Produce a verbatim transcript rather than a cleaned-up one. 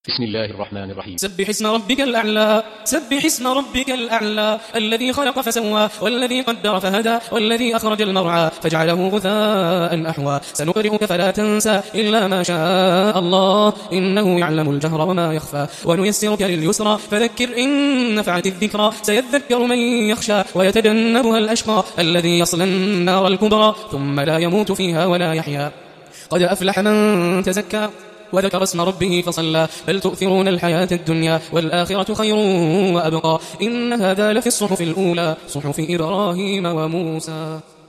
بسم الله الرحمن الرحيم. سبح اسم ربك الأعلى سبح اسم ربك الأعلى الذي خلق فسوى والذي قدر فهدى والذي أخرج المرعى فجعله غثاء أحوى سنقرئك فلا تنسى إلا ما شاء الله إنه يعلم الجهر وما يخفى ونيسرك لليسرى فذكر إن نفعت الذكرى سيذكر من يخشى ويتجنبها الأشقى الذي يصلى النار الكبرى ثم لا يموت فيها ولا يحيا قد أفلح من تزكى وذكر اسم ربه فصلى بل تؤثرون الحياة الدنيا والآخرة خير وأبقى إن هذا لفي الصحف الأولى صحف إبراهيم وموسى.